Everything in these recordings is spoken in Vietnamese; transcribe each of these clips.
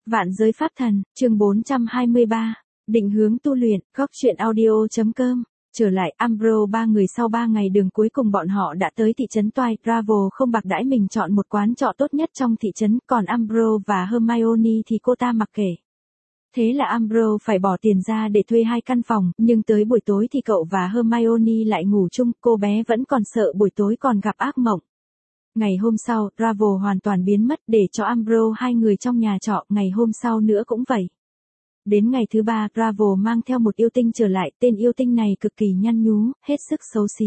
Vạn giới pháp thần, chương 423, định hướng tu luyện, góc truyện audio.com. Trở lại Umbro ba người sau 3 ngày đường cuối cùng bọn họ đã tới thị trấn Toai. Travel không bạc đãi mình chọn một quán trọ tốt nhất trong thị trấn, còn Umbro và Hermione thì cô ta mặc kệ. Thế là Umbro phải bỏ tiền ra để thuê 2 căn phòng, nhưng tới buổi tối thì cậu và Hermione lại ngủ chung, cô bé vẫn còn sợ buổi tối còn gặp ác mộng. Ngày hôm sau, Travel hoàn toàn biến mất để cho Umbro 2 người trong nhà trọ, ngày hôm sau nữa cũng vậy. Đến ngày thứ 3, Travel mang theo một yêu tinh trở lại, tên yêu tinh này cực kỳ nhăn nhú, hết sức xấu xí.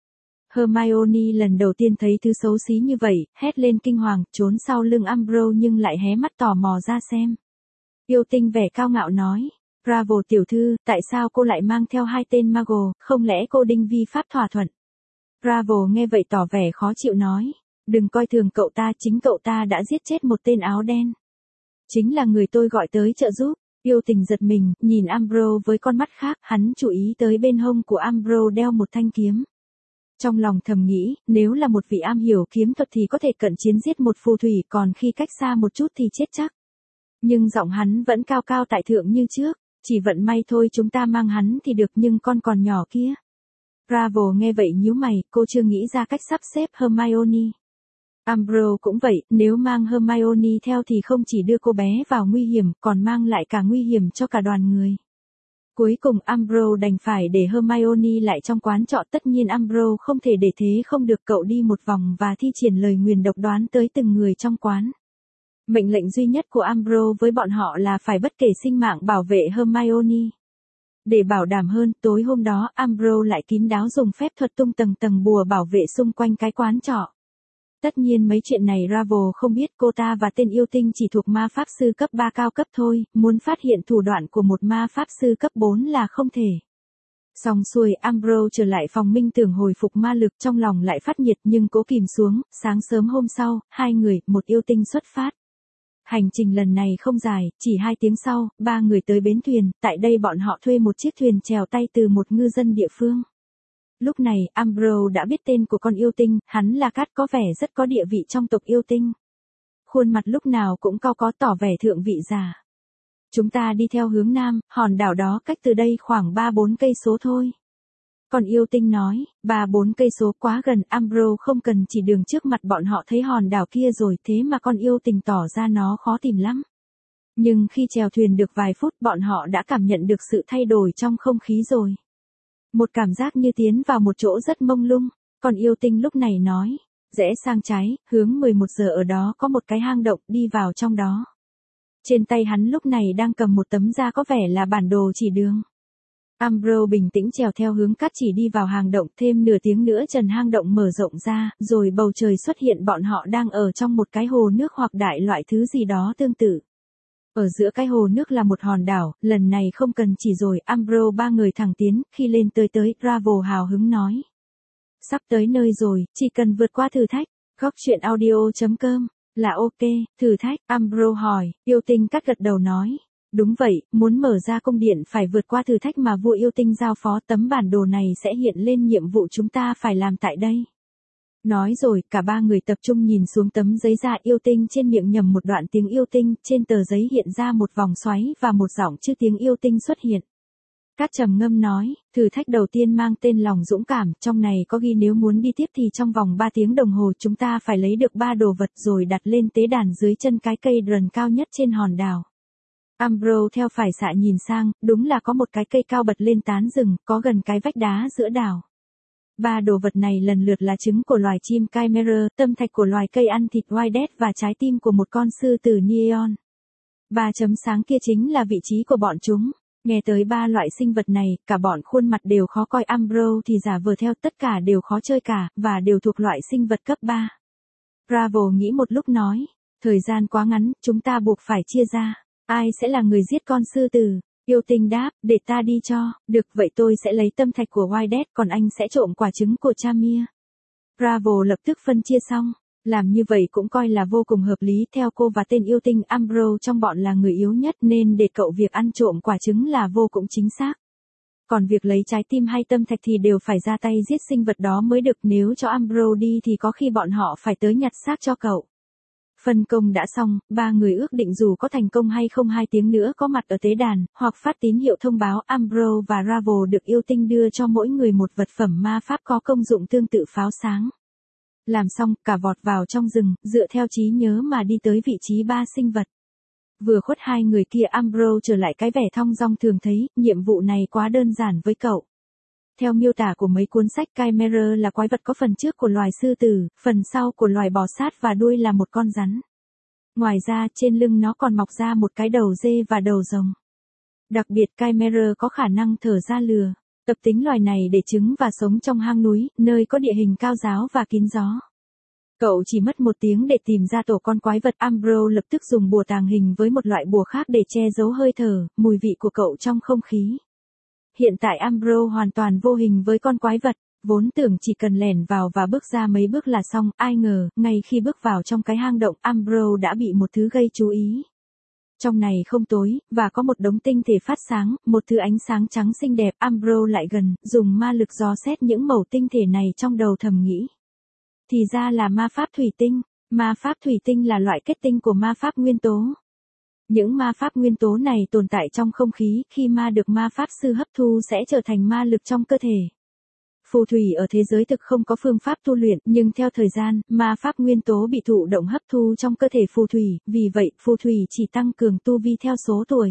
Hermione lần đầu tiên thấy thứ xấu xí như vậy, hét lên kinh hoàng, trốn sau lưng Umbro nhưng lại hé mắt tò mò ra xem. Yêu tinh vẻ cao ngạo nói, Travel tiểu thư, tại sao cô lại mang theo 2 tên Mago, không lẽ cô đinh vi pháp thỏa thuận? Travel nghe vậy tỏ vẻ khó chịu nói, đừng coi thường cậu ta, chính cậu ta đã giết chết một tên áo đen. Chính là người tôi gọi tới trợ giúp. Yêu tình giật mình, nhìn Umbro với con mắt khác, hắn chú ý tới bên hông của Umbro đeo một thanh kiếm. Trong lòng thầm nghĩ, nếu là một vị am hiểu kiếm thuật thì có thể cận chiến giết một phù thủy, còn khi cách xa một chút thì chết chắc. Nhưng giọng hắn vẫn cao cao tại thượng như trước, chỉ vận may thôi chúng ta mang hắn thì được nhưng con còn nhỏ kia. Travel nghe vậy nhíu mày, cô chưa nghĩ ra cách sắp xếp Hermione. Umbro cũng vậy, nếu mang Hermione theo thì không chỉ đưa cô bé vào nguy hiểm, còn mang lại cả nguy hiểm cho cả đoàn người. Cuối cùng Umbro đành phải để Hermione lại trong quán trọ, tất nhiên Umbro không thể để thế không được, cậu đi một vòng và thi triển lời nguyền độc đoán tới từng người trong quán. Mệnh lệnh duy nhất của Umbro với bọn họ là phải bất kể sinh mạng bảo vệ Hermione. Để bảo đảm hơn, tối hôm đó Umbro lại kín đáo dùng phép thuật tung tầng bùa bảo vệ xung quanh cái quán trọ. Tất nhiên mấy chuyện này Travel không biết, cô ta và tên yêu tinh chỉ thuộc ma pháp sư cấp 3 cao cấp thôi, muốn phát hiện thủ đoạn của một ma pháp sư cấp 4 là không thể. Xong xuôi, Umbro trở lại phòng minh tưởng hồi phục ma lực, trong lòng lại phát nhiệt nhưng cố kìm xuống. Sáng sớm hôm sau, 2 người, một yêu tinh xuất phát. Hành trình lần này không dài, chỉ 2 tiếng sau, 3 người tới bến thuyền, tại đây bọn họ thuê một chiếc thuyền chèo tay từ một ngư dân địa phương. Lúc này, Umbro đã biết tên của con yêu tinh, hắn là Cát, có vẻ rất có địa vị trong tộc yêu tinh. Khuôn mặt lúc nào cũng cao có, tỏ vẻ thượng vị giả. Chúng ta đi theo hướng nam, hòn đảo đó cách từ đây khoảng 3-4 cây số thôi. Con yêu tinh nói, 3-4 cây số quá gần, Umbro không cần chỉ đường trước mặt bọn họ thấy hòn đảo kia rồi, thế mà con yêu tinh tỏ ra nó khó tìm lắm. Nhưng khi chèo thuyền được vài phút bọn họ đã cảm nhận được sự thay đổi trong không khí rồi. Một cảm giác như tiến vào một chỗ rất mông lung, còn yêu tinh lúc này nói, rẽ sang trái, hướng 11 giờ ở đó có một cái hang động, đi vào trong đó. Trên tay hắn lúc này đang cầm một tấm da có vẻ là bản đồ chỉ đường. Umbro bình tĩnh chèo theo hướng Cát chỉ đi vào hang động, thêm nửa tiếng nữa trần hang động mở rộng ra, rồi bầu trời xuất hiện, bọn họ đang ở trong một cái hồ nước hoặc đại loại thứ gì đó tương tự. Ở giữa cái hồ nước là một hòn đảo, lần này không cần chỉ rồi, Umbro 3 người thẳng tiến, khi lên tới, Travel hào hứng nói. Sắp tới nơi rồi, chỉ cần vượt qua thử thách, góc truyện audio.com, là ok, thử thách, Umbro hỏi, yêu tinh Cát gật đầu nói. Đúng vậy, muốn mở ra cung điện phải vượt qua thử thách mà vua yêu tinh giao phó, tấm bản đồ này sẽ hiện lên nhiệm vụ chúng ta phải làm tại đây. Nói rồi, cả 3 người tập trung nhìn xuống tấm giấy da, yêu tinh trên miệng nhầm một đoạn tiếng yêu tinh, trên tờ giấy hiện ra một vòng xoáy và một giọng chữ tiếng yêu tinh xuất hiện. Cát trầm ngâm nói, thử thách đầu tiên mang tên lòng dũng cảm, trong này có ghi nếu muốn đi tiếp thì trong vòng 3 tiếng đồng hồ chúng ta phải lấy được 3 đồ vật rồi đặt lên tế đàn dưới chân cái cây rần cao nhất trên hòn đảo. Umbro theo phải xạ nhìn sang, đúng là có một cái cây cao bật lên tán rừng, có gần cái vách đá giữa đảo. 3 đồ vật này lần lượt là trứng của loài chim Chimera, tâm thạch của loài cây ăn thịt Whitehead và trái tim của một con sư tử Neon. 3 chấm sáng kia chính là vị trí của bọn chúng. Nghe tới 3 loại sinh vật này, cả bọn khuôn mặt đều khó coi, Umbro thì giả vờ theo, tất cả đều khó chơi cả, và đều thuộc loại sinh vật cấp 3. Travel nghĩ một lúc nói, thời gian quá ngắn, chúng ta buộc phải chia ra. Ai sẽ là người giết con sư tử? Yêu tinh đáp, để ta đi cho, được vậy tôi sẽ lấy tâm thạch của Whitehead, còn anh sẽ trộm quả trứng của Chamia. Travel lập tức phân chia xong, làm như vậy cũng coi là vô cùng hợp lý, theo cô và tên yêu tinh Umbro trong bọn là người yếu nhất nên để cậu việc ăn trộm quả trứng là vô cùng chính xác. Còn việc lấy trái tim hay tâm thạch thì đều phải ra tay giết sinh vật đó mới được, nếu cho Umbro đi thì có khi bọn họ phải tới nhặt xác cho cậu. Phân công đã xong, ba người ước định dù có thành công hay không 2 tiếng nữa có mặt ở tế đàn, hoặc phát tín hiệu thông báo Ambrose và Ravel được yêu tinh đưa cho mỗi người một vật phẩm ma pháp có công dụng tương tự pháo sáng. Làm xong, cả vọt vào trong rừng, dựa theo trí nhớ mà đi tới vị trí 3 sinh vật. Vừa khuất 2 người kia Ambrose trở lại cái vẻ thong dong thường thấy, nhiệm vụ này quá đơn giản với cậu. Theo miêu tả của mấy cuốn sách, Chimera là quái vật có phần trước của loài sư tử, phần sau của loài bò sát và đuôi là một con rắn. Ngoài ra, trên lưng nó còn mọc ra một cái đầu dê và đầu rồng. Đặc biệt Chimera có khả năng thở ra lửa. Tập tính loài này để trứng và sống trong hang núi, nơi có địa hình cao ráo và kín gió. Cậu chỉ mất 1 tiếng để tìm ra tổ con quái vật. Ambrose lập tức dùng bùa tàng hình với một loại bùa khác để che giấu hơi thở, mùi vị của cậu trong không khí. Hiện tại Ambrose hoàn toàn vô hình với con quái vật, vốn tưởng chỉ cần lẻn vào và bước ra mấy bước là xong, ai ngờ, ngay khi bước vào trong cái hang động, Ambrose đã bị một thứ gây chú ý. Trong này không tối, và có một đống tinh thể phát sáng, một thứ ánh sáng trắng xinh đẹp. Ambrose lại gần, dùng ma lực dò xét những mẩu tinh thể này trong đầu thầm nghĩ. Thì ra là ma pháp thủy tinh. Ma pháp thủy tinh là loại kết tinh của ma pháp nguyên tố. Những ma pháp nguyên tố này tồn tại trong không khí, khi ma được ma pháp sư hấp thu sẽ trở thành ma lực trong cơ thể. Phù thủy ở thế giới thực không có phương pháp tu luyện, nhưng theo thời gian, ma pháp nguyên tố bị thụ động hấp thu trong cơ thể phù thủy, vì vậy phù thủy chỉ tăng cường tu vi theo số tuổi.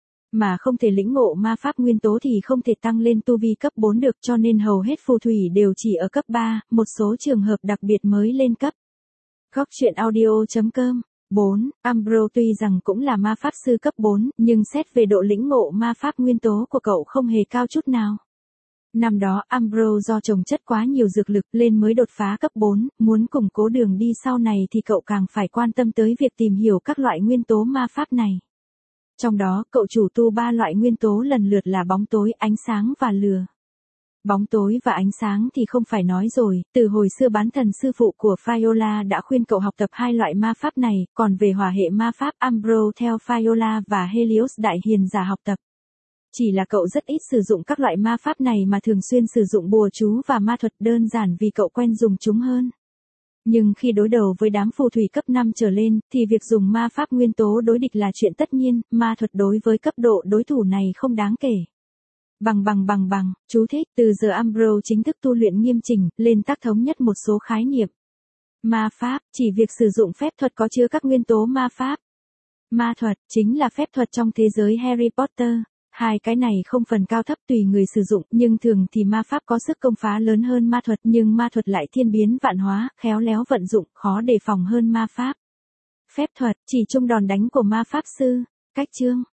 Mà không thể lĩnh ngộ ma pháp nguyên tố thì không thể tăng lên tu vi cấp 4 được, cho nên hầu hết phù thủy đều chỉ ở cấp 3, một số trường hợp đặc biệt mới lên cấp. Góc truyện audio.com 4. Ambrose tuy rằng cũng là ma pháp sư cấp 4, nhưng xét về độ lĩnh ngộ ma pháp nguyên tố của cậu không hề cao chút nào. Năm đó Ambrose do trồng chất quá nhiều dược lực lên mới đột phá cấp 4, muốn củng cố đường đi sau này thì cậu càng phải quan tâm tới việc tìm hiểu các loại nguyên tố ma pháp này. Trong đó, cậu chủ tu 3 loại nguyên tố lần lượt là bóng tối, ánh sáng và lửa. Bóng tối và ánh sáng thì không phải nói rồi, từ hồi xưa bán thần sư phụ của Viola đã khuyên cậu học tập 2 loại ma pháp này, còn về hỏa hệ ma pháp Ambrose theo Viola và Helios đại hiền giả học tập. Chỉ là cậu rất ít sử dụng các loại ma pháp này mà thường xuyên sử dụng bùa chú và ma thuật đơn giản vì cậu quen dùng chúng hơn. Nhưng khi đối đầu với đám phù thủy cấp 5 trở lên, thì việc dùng ma pháp nguyên tố đối địch là chuyện tất nhiên, ma thuật đối với cấp độ đối thủ này không đáng kể. Chú thích, từ giờ Ambrose chính thức tu luyện nghiêm chỉnh, lên tác thống nhất một số khái niệm. Ma pháp, chỉ việc sử dụng phép thuật có chứa các nguyên tố ma pháp. Ma thuật, chính là phép thuật trong thế giới Harry Potter. 2 cái này không phần cao thấp tùy người sử dụng, nhưng thường thì ma pháp có sức công phá lớn hơn ma thuật, nhưng ma thuật lại thiên biến vạn hóa, khéo léo vận dụng, khó đề phòng hơn ma pháp. Phép thuật, chỉ chung đòn đánh của ma pháp sư. Cách chương